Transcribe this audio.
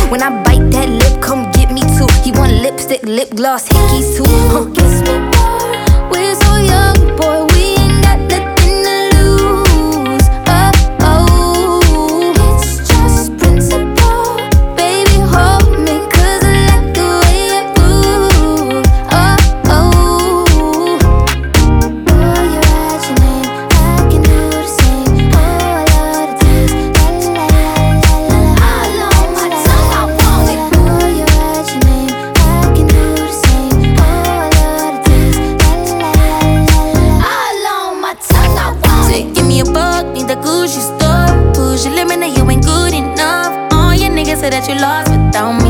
When I bite that lip, come get me too. He want lipstick, lip gloss, hickeys too. Kiss me more. We're so young, boy, we ain't got nothing to lose. Oh, oh, it's just principle. Baby, hold me, 'cause I like the way you move. Oh, oh, oh, you write your name, I can do the same. Oh, I love the taste, la la la la la. All on my tongue, I want it. Oh, you write your name, I can do the same. Oh, I love the taste, la la la la la. All on my tongue, I want it. Say, give me a buck, need the Gucci stuff. Push your limit, now you ain't good enough. All your niggas say that you lost without me.